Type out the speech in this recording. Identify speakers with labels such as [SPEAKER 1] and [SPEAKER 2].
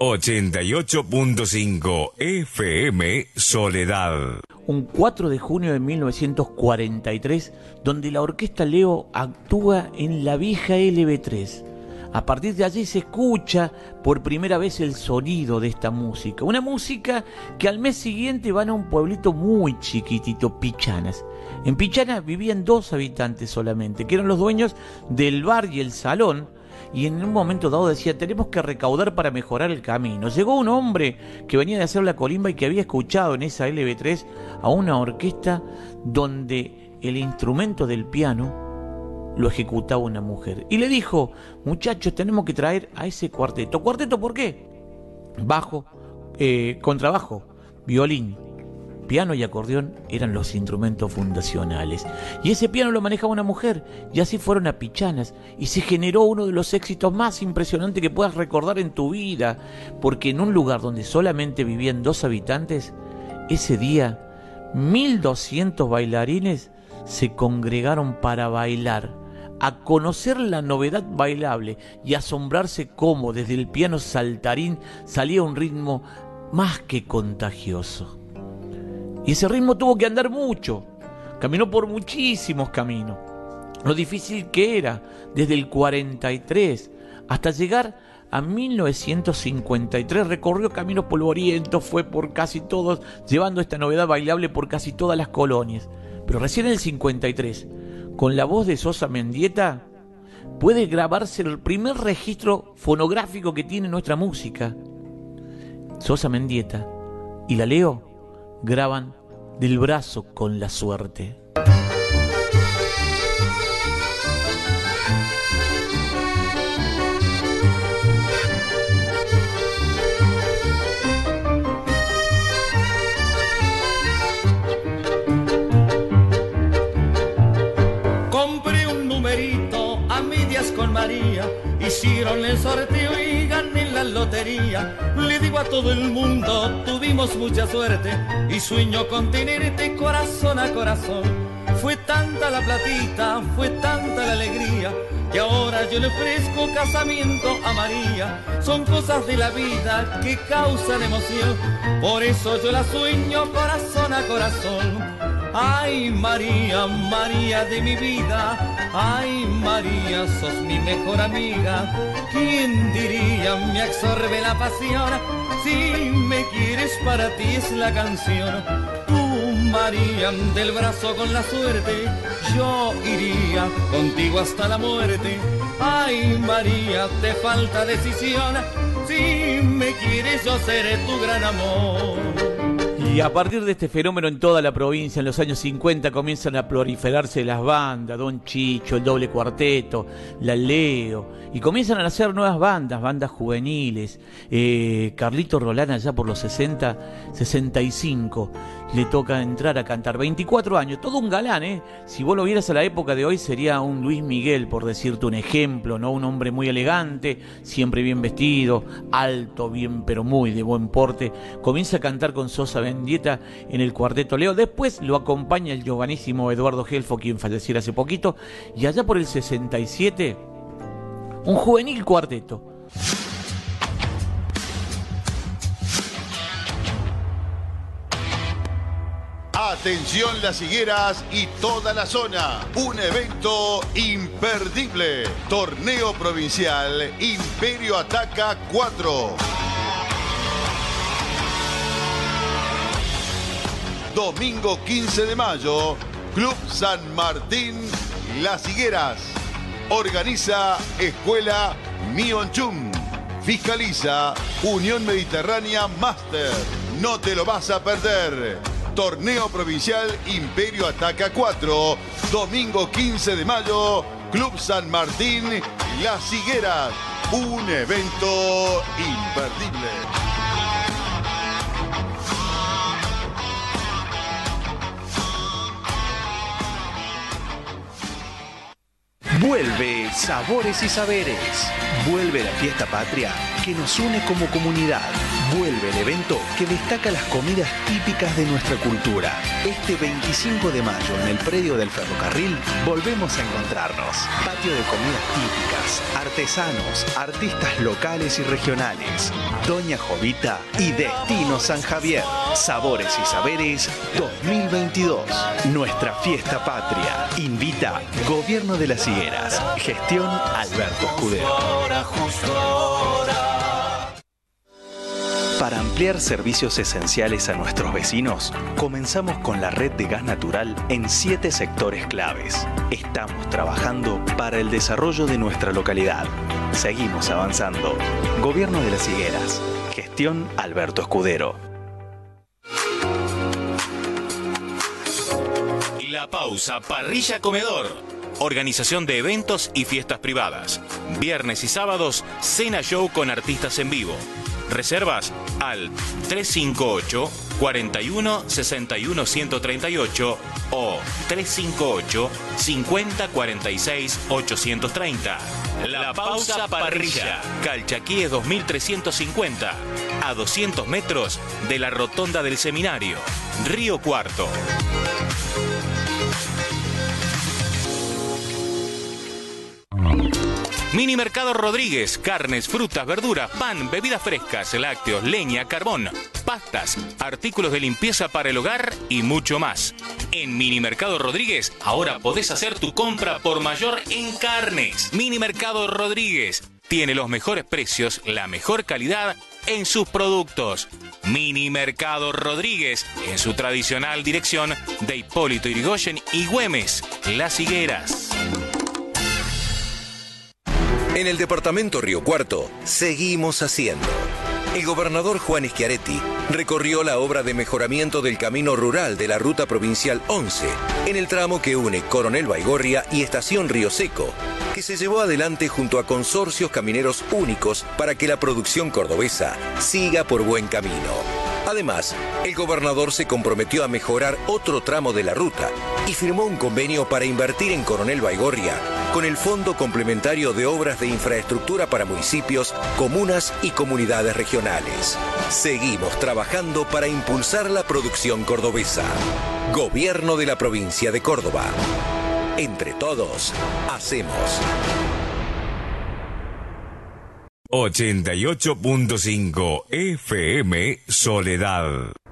[SPEAKER 1] 88.5 FM Soledad.
[SPEAKER 2] Un 4 de junio de 1943, donde la Orquesta Leo actúa en la vieja LB3. A partir de allí se escucha por primera vez el sonido de esta música. Una música que al mes siguiente van a un pueblito muy chiquitito, Pichanas. En Pichanas vivían 2 habitantes solamente, que eran los dueños del bar y el salón. Y en un momento dado decía, tenemos que recaudar para mejorar el camino. Llegó un hombre que venía de hacer la colimba y que había escuchado en esa LB3 a una orquesta donde el instrumento del piano lo ejecutaba una mujer. Y le dijo, muchachos, tenemos que traer a ese cuarteto. ¿Cuarteto por qué? Bajo, contrabajo, violín, piano y acordeón eran los instrumentos fundacionales. Y ese piano lo manejaba una mujer. Y así fueron a Pichanas. Y se generó uno de los éxitos más impresionantes que puedas recordar en tu vida. Porque en un lugar donde solamente vivían 2 habitantes, ese día 1200 bailarines se congregaron para bailar, a conocer la novedad bailable y asombrarse cómo desde el piano saltarín salía un ritmo más que contagioso. Y ese ritmo tuvo que andar mucho, caminó por muchísimos caminos. Lo difícil que era, desde el 43 hasta llegar a 1953, recorrió caminos polvorientos, fue por casi todos, llevando esta novedad bailable por casi todas las colonias. Pero recién en el 53, con la voz de Sosa Mendieta, puede grabarse el primer registro fonográfico que tiene nuestra música. Sosa Mendieta y la Leo graban Del brazo con la suerte.
[SPEAKER 3] Compré un numerito a medias con María, hicieron el sorteo y gané la lotería. Le digo a todo el mundo, tuvimos mucha suerte y sueño con tenerte corazón a corazón. Fue tanta la platita, fue tanta la alegría, que ahora yo le ofrezco casamiento a María. Son cosas de la vida que causan emoción, por eso yo la sueño corazón a corazón. Ay María, María de mi vida, ay María, sos mi mejor amiga. ¿Quién diría me absorbe la pasión? Si me quieres para ti es la canción. Tú María, del brazo con la suerte, yo iría contigo hasta la muerte. Ay María, te falta decisión, si me quieres yo seré tu gran amor.
[SPEAKER 2] Y a partir de este fenómeno en toda la provincia, en los años 50 comienzan a proliferarse las bandas, Don Chicho, el Doble Cuarteto, la Leo, y comienzan a nacer nuevas bandas juveniles. Carlito Rolán allá por los 60, 65, le toca entrar a cantar, 24 años, todo un galán, Si vos lo vieras a la época de hoy sería un Luis Miguel, por decirte un ejemplo, ¿no? Un hombre muy elegante, siempre bien vestido, alto, bien pero muy de buen porte. Comienza a cantar con Sosa Mendieta en el Cuarteto Leo. Después lo acompaña el giovanísimo Eduardo Gelfo, quien falleciera hace poquito. Y allá por el 67, un juvenil cuarteto.
[SPEAKER 4] Atención Las Higueras y toda la zona. Un evento imperdible. Torneo Provincial Imperio Ataca 4. Domingo 15 de mayo, Club San Martín, Las Higueras. Organiza Escuela Mionchum. Fiscaliza Unión Mediterránea Master. No te lo vas a perder. Torneo Provincial Imperio Ataca 4. Domingo 15 de mayo, Club San Martín, Las Higueras. Un evento imperdible.
[SPEAKER 1] Vuelve
[SPEAKER 5] Sabores y Saberes. Vuelve la fiesta patria que nos une como comunidad. Vuelve el evento que destaca las comidas típicas de nuestra cultura. Este 25 de mayo en el predio del ferrocarril volvemos a encontrarnos. Patio de comidas típicas, artesanos, artistas locales y regionales. Doña Jovita y Destino San Javier. Sabores y Saberes 2022. Nuestra fiesta patria. Invita Gobierno de las Higueras. Gestión Alberto Escudero. Para ampliar servicios esenciales a nuestros vecinos, comenzamos con la red de gas natural en 7 sectores claves. Estamos trabajando para el desarrollo de nuestra localidad. Seguimos avanzando. Gobierno de las Higueras. Gestión Alberto Escudero.
[SPEAKER 6] La Pausa Parrilla Comedor. Organización de eventos y fiestas privadas. Viernes y sábados, cena show con artistas en vivo. Reservas al 358 41 61 138 o 358 50 46 830. La Pausa Parrilla, Calchaquíes 2350, a 200 metros de la Rotonda del Seminario, Río Cuarto. Mini Mercado Rodríguez, carnes, frutas, verduras, pan, bebidas frescas, lácteos, leña, carbón, pastas, artículos de limpieza para el hogar y mucho más. En Mini Mercado Rodríguez ahora podés hacer tu compra por mayor en carnes. Mini Mercado Rodríguez tiene los mejores precios, la mejor calidad en sus productos. Mini Mercado Rodríguez en su tradicional dirección de Hipólito Yrigoyen y Güemes, Las Higueras.
[SPEAKER 7] En el departamento Río Cuarto, seguimos haciendo. El gobernador Juan Schiaretti recorrió la obra de mejoramiento del camino rural de la Ruta Provincial 11, en el tramo que une Coronel Baigorria y Estación Río Seco, que se llevó adelante junto a consorcios camineros únicos para que la producción cordobesa siga por buen camino. Además, el gobernador se comprometió a mejorar otro tramo de la ruta y firmó un convenio para invertir en Coronel Baigorria con el Fondo Complementario de Obras de Infraestructura para municipios, comunas y comunidades regionales. Seguimos trabajando para impulsar la producción cordobesa. Gobierno de la provincia de Córdoba. Entre todos, hacemos.
[SPEAKER 1] 88.5 FM Soledad.